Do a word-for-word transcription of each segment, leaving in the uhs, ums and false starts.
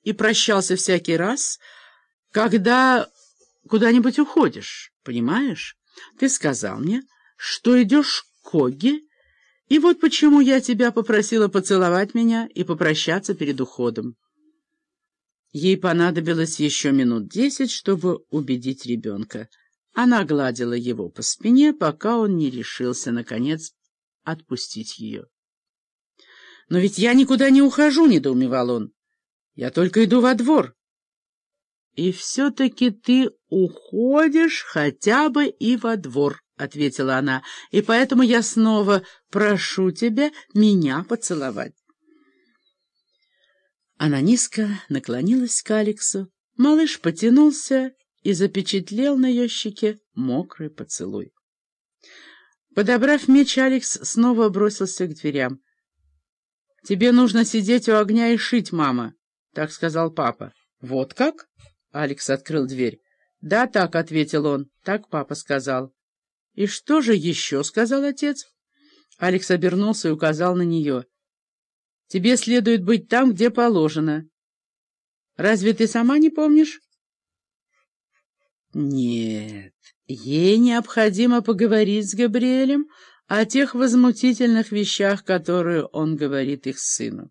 и прощался всякий раз, когда куда-нибудь уходишь, понимаешь? Ты сказал мне, что идешь к Когге, и вот почему я тебя попросила поцеловать меня и попрощаться перед уходом». Ей понадобилось еще минут десять, чтобы убедить ребенка. Она гладила его по спине, пока он не решился, наконец, отпустить ее. «Но ведь я никуда не ухожу», — недоумевал он. «Я только иду во двор». «И все-таки ты уходишь хотя бы и во двор», — ответила она, «и поэтому я снова прошу тебя меня поцеловать». Она низко наклонилась к Алексу. Малыш потянулся и запечатлел на ее щеке мокрый поцелуй. Подобрав меч, Алекс снова бросился к дверям. «Тебе нужно сидеть у огня и шить, мама», — так сказал папа. «Вот как?» — Алекс открыл дверь. «Да, так», — ответил он, — «так папа сказал». «И что же еще?» — сказал отец. Алекс обернулся и указал на нее. «Тебе следует быть там, где положено. Разве ты сама не помнишь?» «Нет, ей необходимо поговорить с Габриэлем о тех возмутительных вещах, которые он говорит их сыну».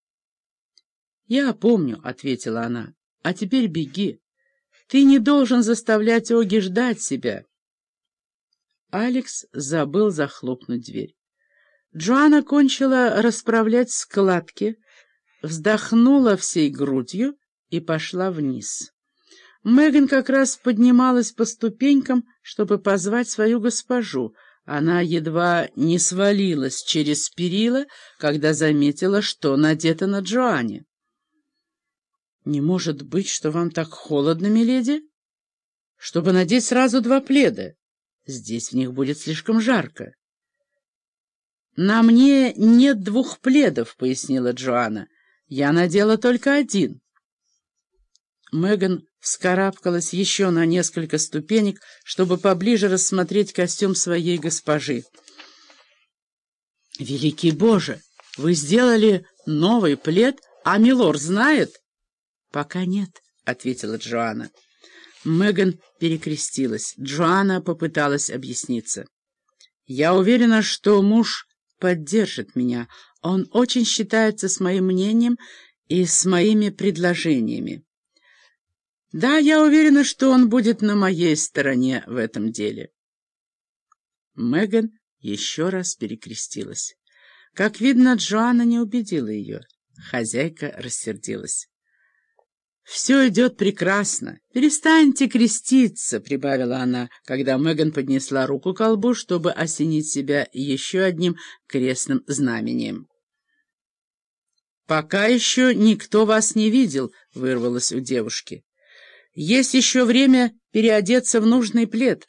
«Я помню», — ответила она, — «а теперь беги. Ты не должен заставлять Оги ждать себя». Алекс забыл захлопнуть дверь. Джоанна кончила расправлять складки, вздохнула всей грудью и пошла вниз. Меган как раз поднималась по ступенькам, чтобы позвать свою госпожу. Она едва не свалилась через перила, когда заметила, что надето на Джоанне. «Не может быть, что вам так холодно, миледи? Чтобы надеть сразу два пледа. Здесь в них будет слишком жарко». «На мне нет двух пледов», — пояснила Джоанна. «Я надела только один». Меган вскарабкалась еще на несколько ступенек, чтобы поближе рассмотреть костюм своей госпожи. «Великий Боже! Вы сделали новый плед, а милорд знает?» «Пока нет», — ответила Джоанна. Меган перекрестилась. Джоанна попыталась объясниться. «Я уверена, что муж поддержит меня. Он очень считается с моим мнением и с моими предложениями. Да, я уверена, что он будет на моей стороне в этом деле». Меган еще раз перекрестилась. Как видно, Джоанна не убедила ее. Хозяйка рассердилась. «Все идет прекрасно. Перестаньте креститься», — прибавила она, когда Меган поднесла руку к колбу, чтобы осенить себя еще одним крестным знамением. «Пока еще никто вас не видел», — вырвалось у девушки. «Есть еще время переодеться в нужный плед».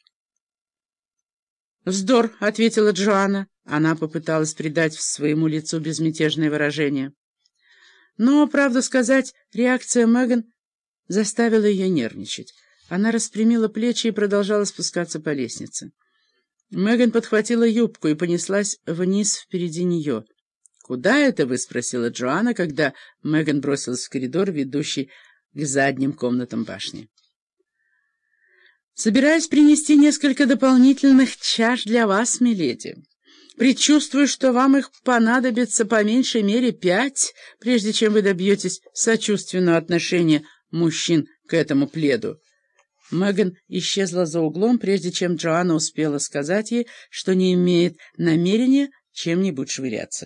«Вздор», — ответила Джоанна. Она попыталась придать своему лицу безмятежное выражение. Но, правду сказать, реакция Меган заставила ее нервничать. Она распрямила плечи и продолжала спускаться по лестнице. Меган подхватила юбку и понеслась вниз впереди нее. «Куда это вы?» — спросила Джоанна, когда Меган бросилась в коридор, ведущий к задним комнатам башни. «Собираюсь принести несколько дополнительных чаш для вас, миледи. Предчувствую, что вам их понадобится по меньшей мере пять, прежде чем вы добьетесь сочувственного отношения мужчин к этому пледу». Меган исчезла за углом, прежде чем Джоанна успела сказать ей, что не имеет намерения чем-нибудь швыряться.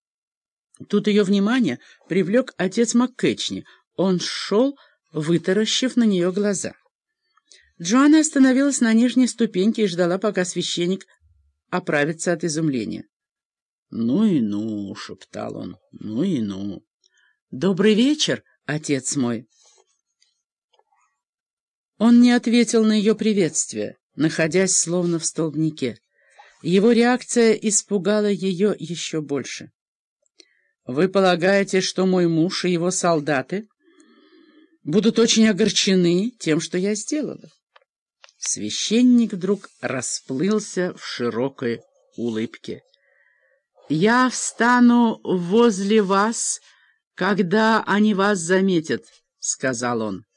Тут ее внимание привлек отец МакКетчни. Он шел, вытаращив на нее глаза. Джоанна остановилась на нижней ступеньке и ждала, пока священник оправится от изумления. «Ну и ну», — шептал он, — «ну и ну». «Добрый вечер, отец мой». Он не ответил на ее приветствие, находясь словно в столбнике. Его реакция испугала ее еще больше. «Вы полагаете, что мой муж и его солдаты будут очень огорчены тем, что я сделала?» Священник вдруг расплылся в широкой улыбке. «Я встану возле вас, «Когда они вас заметят», — сказал он.